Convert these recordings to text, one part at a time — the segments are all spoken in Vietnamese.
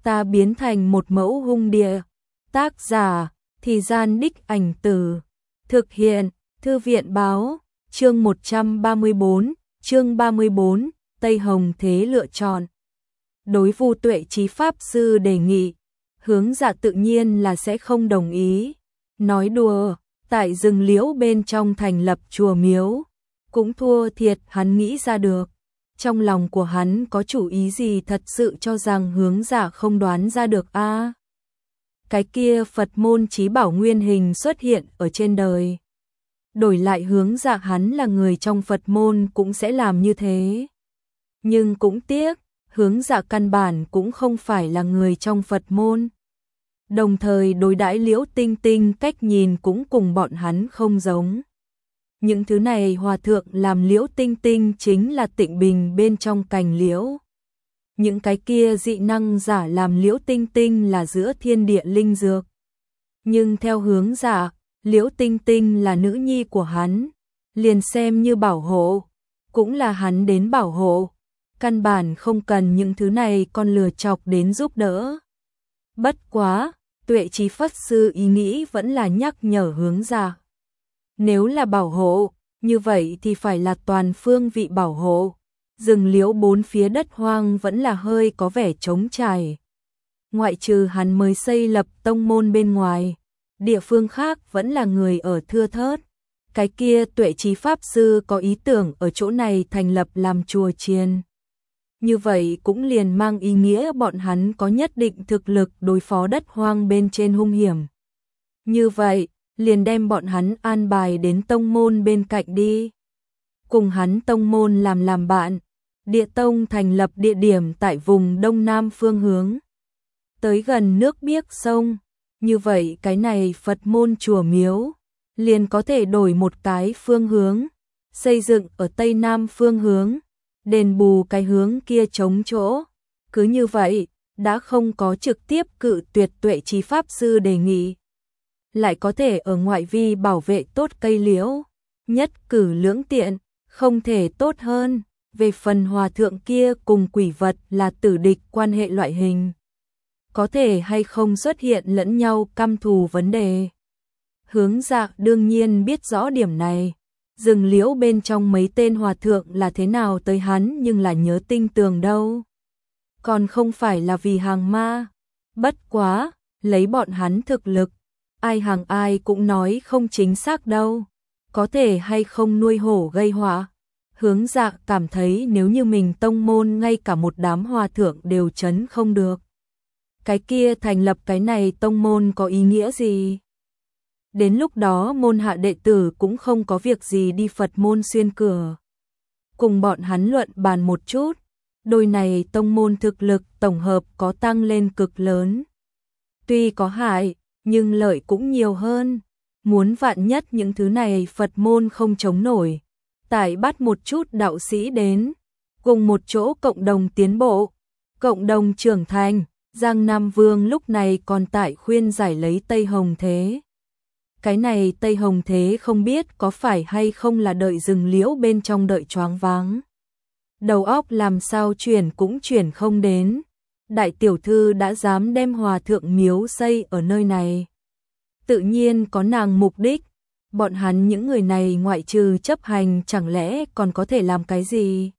ta biến thành một mẫu hung địa. Tác giả, Thì Gian Đích Ảnh Từ. Thực hiện, Thư viện Báo. Chương 134, chương 34, Tây Hồng Thế lựa chọn. Đối Vu Tuệ Chí Pháp Sư đề nghị, Hướng Dạ tự nhiên là sẽ không đồng ý. Nói đùa, tại rừng liễu bên trong thành lập chùa miếu, cũng thua thiệt hắn nghĩ ra được. Trong lòng của hắn có chủ ý gì thật sự cho rằng Hướng Dạ không đoán ra được a? Cái kia Phật môn chí bảo nguyên hình xuất hiện ở trên đời. Đổi lại Hướng Dạ hắn là người trong Phật môn cũng sẽ làm như thế. Nhưng cũng tiếc, Hướng Dạ căn bản cũng không phải là người trong Phật môn. Đồng thời đối đãi Liễu Tinh Tinh cách nhìn cũng cùng bọn hắn không giống. Những thứ này hòa thượng làm Liễu Tinh Tinh chính là tịnh bình bên trong cành liễu. Những cái kia dị năng giả làm Liễu Tinh Tinh là giữa thiên địa linh dược. Nhưng theo Hướng Dạ, Liễu Tinh Tinh là nữ nhi của hắn, liền xem như bảo hộ, cũng là hắn đến bảo hộ. Căn bản không cần những thứ này con lừa chọc đến giúp đỡ. Bất quá, Tuệ Chí Pháp Sư ý nghĩ vẫn là nhắc nhở Hướng Dạ. Nếu là bảo hộ, như vậy thì phải là toàn phương vị bảo hộ. Rừng liễu bốn phía đất hoang vẫn là hơi có vẻ trống trải. Ngoại trừ hắn mới xây lập tông môn bên ngoài, địa phương khác vẫn là người ở thưa thớt. Cái kia Tuệ Chí Pháp Sư có ý tưởng ở chỗ này thành lập làm chùa chiền. Như vậy cũng liền mang ý nghĩa bọn hắn có nhất định thực lực đối phó đất hoang bên trên hung hiểm. Như vậy, liền đem bọn hắn an bài đến tông môn bên cạnh đi. Cùng hắn tông môn làm bạn, địa tông thành lập địa điểm tại vùng đông nam phương hướng. Tới gần nước biếc sông, như vậy cái này Phật môn chùa miếu, liền có thể đổi một cái phương hướng, xây dựng ở tây nam phương hướng. Đền bù cái hướng kia trống chỗ. Cứ như vậy, đã không có trực tiếp cự tuyệt Tuệ Chí Pháp Sư đề nghị. Lại có thể ở ngoại vi bảo vệ tốt cây liễu. Nhất cử lưỡng tiện, không thể tốt hơn. Về phần hòa thượng kia cùng quỷ vật là tử địch quan hệ loại hình. Có thể hay không xuất hiện lẫn nhau căm thù vấn đề. Hướng Dạ đương nhiên biết rõ điểm này. Rừng liễu bên trong mấy tên hòa thượng là thế nào tới hắn nhưng là nhớ tinh tường đâu. Còn không phải là vì hàng ma. Bất quá, lấy bọn hắn thực lực, ai hàng ai cũng nói không chính xác đâu. Có thể hay không nuôi hổ gây họa. Hướng Dạ cảm thấy nếu như mình tông môn ngay cả một đám hòa thượng đều trấn không được. Cái kia thành lập cái này tông môn có ý nghĩa gì? Đến lúc đó môn hạ đệ tử cũng không có việc gì đi Phật môn xuyên cửa. Cùng bọn hắn luận bàn một chút, đôi này tông môn thực lực tổng hợp có tăng lên cực lớn. Tuy có hại, nhưng lợi cũng nhiều hơn. Muốn vạn nhất những thứ này Phật môn không chống nổi, tại bắt một chút đạo sĩ đến, cùng một chỗ cộng đồng tiến bộ, cộng đồng trưởng thành. Giang Nam Vương lúc này còn tại khuyên giải lấy Tây Hồng Thế. Cái này Tây Hồng Thế không biết có phải hay không là đợi rừng liễu bên trong đợi choáng váng. Đầu óc làm sao chuyển cũng chuyển không đến. Đại tiểu thư đã dám đem hòa thượng miếu xây ở nơi này. Tự nhiên có nàng mục đích. Bọn hắn những người này ngoại trừ chấp hành chẳng lẽ còn có thể làm cái gì?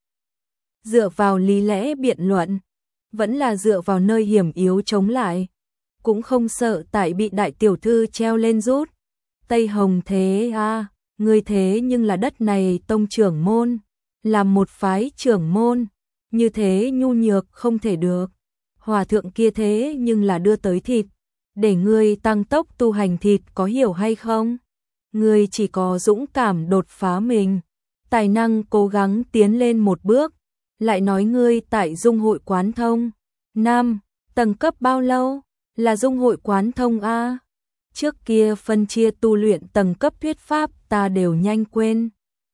Dựa vào lý lẽ biện luận, vẫn là dựa vào nơi hiểm yếu chống lại. Cũng không sợ tại bị đại tiểu thư treo lên rút. Tây Hồng Thế à, người thế nhưng là đất này tông trưởng môn, làm một phái trưởng môn, như thế nhu nhược không thể được. Hòa thượng kia thế nhưng là đưa tới thịt, để ngươi tăng tốc tu hành thịt có hiểu hay không? Ngươi chỉ có dũng cảm đột phá mình, tài năng cố gắng tiến lên một bước, lại nói ngươi tại Dung Hội Quán Thông. Nam, tầng cấp bao lâu? Là Dung Hội Quán Thông a? Trước kia phân chia tu luyện tầng cấp thuyết pháp ta đều nhanh quên.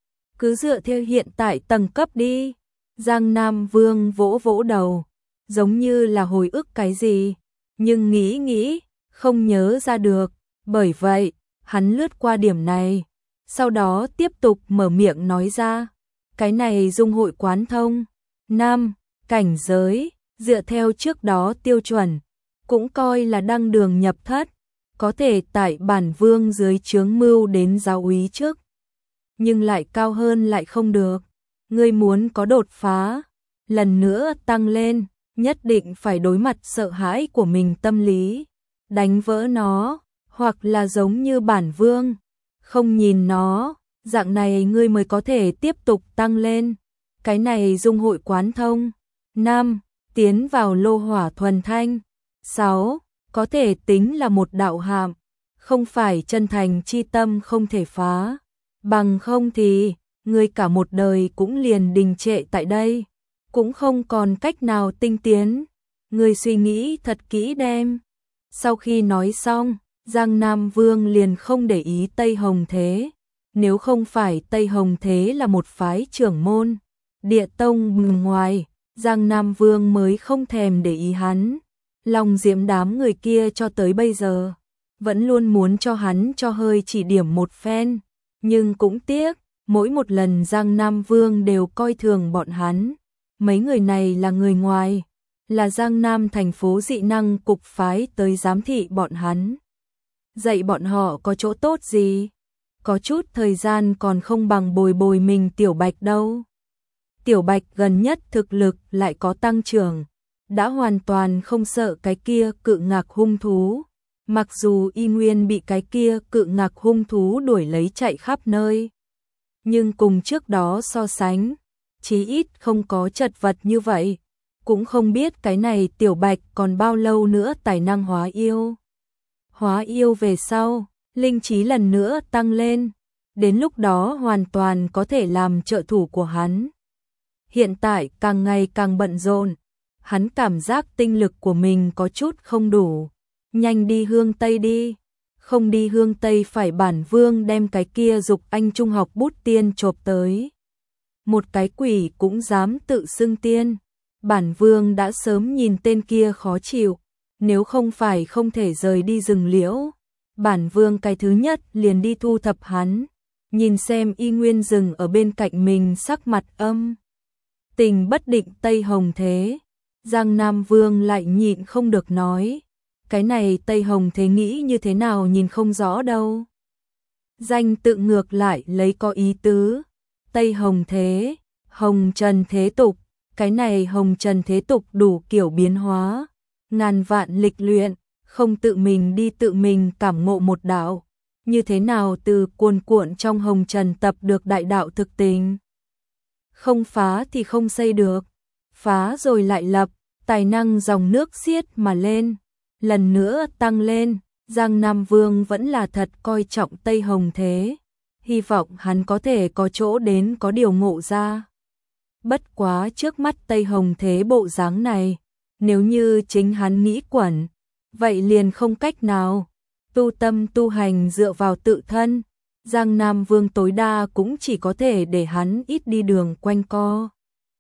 Cứ dựa theo hiện tại tầng cấp đi. Giang Nam Vương vỗ vỗ đầu, giống như là hồi ức cái gì, nhưng nghĩ, không nhớ ra được. Bởi vậy, hắn lướt qua điểm này, sau đó tiếp tục mở miệng nói ra. Cái này Dung Hội Quán Thông. Nam, cảnh giới, Dựa theo trước đó tiêu chuẩn, cũng coi là đăng đường nhập thất, có thể tại bản vương dưới trướng mưu đến giáo úy trước. Nhưng lại cao hơn lại không được. Ngươi muốn có đột phá, lần nữa tăng lên, nhất định phải đối mặt sợ hãi của mình tâm lý, đánh vỡ nó, hoặc là giống như bản vương, không nhìn nó, dạng này ngươi mới có thể tiếp tục tăng lên. Cái này dung hội quán thông. 5. Tiến vào lô hỏa thuần thanh. 6. Có thể tính là một đạo hàm, không phải chân thành chi tâm không thể phá, bằng không thì ngươi cả một đời cũng liền đình trệ tại đây, cũng không còn cách nào tinh tiến. Ngươi suy nghĩ thật kỹ đem. Sau khi nói xong, Giang Nam Vương liền không để ý Tây Hồng Thế. Nếu không phải Tây Hồng Thế là một phái trưởng môn Địa Tông bừng ngoài, Giang Nam Vương mới không thèm để ý hắn. Lòng diễm đám người kia cho tới bây giờ vẫn luôn muốn cho hắn cho hơi chỉ điểm một phen, nhưng cũng tiếc, mỗi một lần Giang Nam Vương đều coi thường bọn hắn. Mấy người này là người ngoài, là Giang Nam thành phố dị năng cục phái tới giám thị bọn hắn. Dạy bọn họ có chỗ tốt gì? Có chút thời gian còn không bằng bồi bồi mình Tiểu Bạch đâu. Tiểu Bạch gần nhất thực lực lại có tăng trưởng, đã hoàn toàn không sợ cái kia cự ngạc hung thú. Mặc dù y nguyên bị cái kia cự ngạc hung thú đuổi lấy chạy khắp nơi, nhưng cùng trước đó so sánh, chí ít không có chật vật như vậy. Cũng không biết cái này Tiểu Bạch còn bao lâu nữa tài năng hóa yêu. Hóa yêu về sau, linh trí lần nữa tăng lên, đến lúc đó hoàn toàn có thể làm trợ thủ của hắn. Hiện tại càng ngày càng bận rộn, hắn cảm giác tinh lực của mình có chút không đủ. Nhanh đi Hương Tây đi, không đi Hương Tây phải bản vương đem cái kia Dục Anh trung học bút tiên chộp tới. Một cái quỷ cũng dám tự xưng tiên, bản vương đã sớm nhìn tên kia khó chịu, nếu không phải không thể rời đi rừng liễu, bản vương cái thứ nhất liền đi thu thập hắn, nhìn xem y nguyên rừng ở bên cạnh mình sắc mặt âm tình bất định Tây Hồng Thế. Giang Nam Vương lại nhịn không được nói, cái này Tây Hồng Thế nghĩ như thế nào nhìn không rõ đâu. Danh tự ngược lại lấy có ý tứ. Tây Hồng Thế, Hồng Trần Thế Tục, cái này Hồng Trần Thế Tục đủ kiểu biến hóa, ngàn vạn lịch luyện, không tự mình đi tự mình cảm ngộ một đạo, như thế nào từ cuồn cuộn trong Hồng Trần tập được đại đạo thực tình. Không phá thì không xây được, phá rồi lại lập, tài năng dòng nước xiết mà lên, lần nữa tăng lên. Giang Nam Vương vẫn là thật coi trọng Tây Hồng Thế, hy vọng hắn có thể có chỗ đến có điều ngộ ra. Bất quá trước mắt Tây Hồng Thế bộ dáng này, nếu như chính hắn nghĩ quẩn, vậy liền không cách nào. Tu tâm tu hành dựa vào tự thân, Giang Nam Vương tối đa cũng chỉ có thể để hắn ít đi đường quanh co.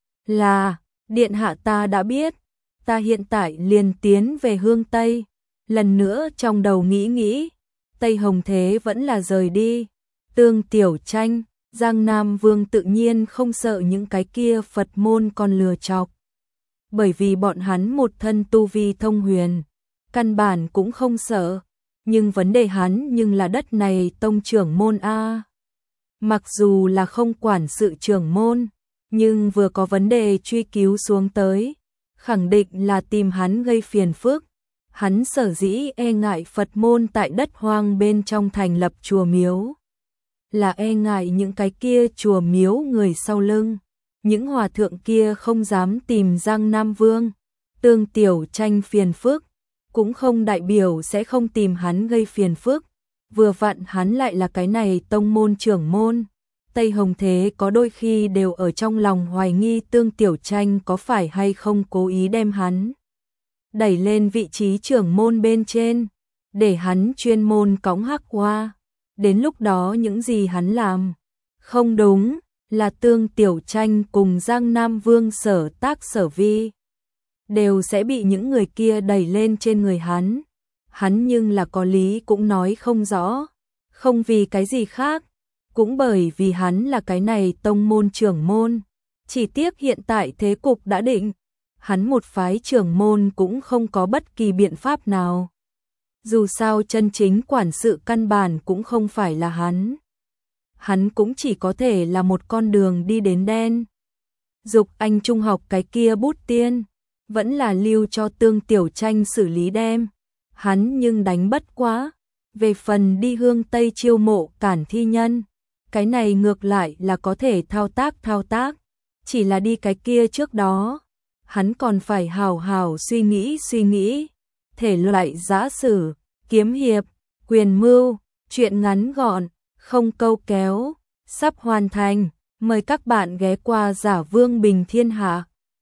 Là, điện hạ ta đã biết, ta hiện tại liền tiến về Hương Tây. Lần nữa trong đầu nghĩ, Tây Hồng Thế vẫn là rời đi. Tương Tiểu Tranh, Giang Nam Vương tự nhiên không sợ những cái kia Phật môn còn lừa chọc. Bởi vì bọn hắn một thân tu vi thông huyền, căn bản cũng không sợ. Nhưng vấn đề hắn nhưng là đất này tông trưởng môn A. Mặc dù là không quản sự trưởng môn, nhưng vừa có vấn đề truy cứu xuống tới, khẳng định là tìm hắn gây phiền phức. Hắn sở dĩ e ngại Phật môn tại đất hoang bên trong thành lập chùa miếu, là e ngại những cái kia chùa miếu người sau lưng. Những hòa thượng kia không dám tìm Giang Nam Vương, Tương Tiểu Tranh phiền phức, cũng không đại biểu sẽ không tìm hắn gây phiền phức. Vừa vặn hắn lại là cái này tông môn trưởng môn. Tây Hồng Thế có đôi khi đều ở trong lòng hoài nghi Tương Tiểu Tranh có phải hay không cố ý đem hắn đẩy lên vị trí trưởng môn bên trên, để hắn chuyên môn cõng hắc hoa. Đến lúc đó những gì hắn làm không đúng, là Tương Tiểu Tranh cùng Giang Nam Vương sở tác sở vi đều sẽ bị những người kia đẩy lên trên người hắn. Hắn nhưng là có lý cũng nói không rõ, không vì cái gì khác, cũng bởi vì hắn là cái này tông môn trưởng môn. Chỉ tiếc hiện tại thế cục đã định, hắn một phái trưởng môn cũng không có bất kỳ biện pháp nào. Dù sao chân chính quản sự căn bản cũng không phải là hắn. Hắn cũng chỉ có thể là một con đường đi đến đen. Dục anh trung học cái kia bút tiên, vẫn là lưu cho Tương Tiểu Tranh xử lý đem. Hắn nhưng đánh bất quá. Về phần đi Hương Tây chiêu mộ cản thi nhân, cái này ngược lại là có thể thao tác. Chỉ là đi cái kia trước đó, hắn còn phải hào hào suy nghĩ. Thể loại giã sử, kiếm hiệp, quyền mưu, truyện ngắn gọn, không câu kéo, sắp hoàn thành. Mời các bạn ghé qua Giả Vương Bình Thiên Hạ.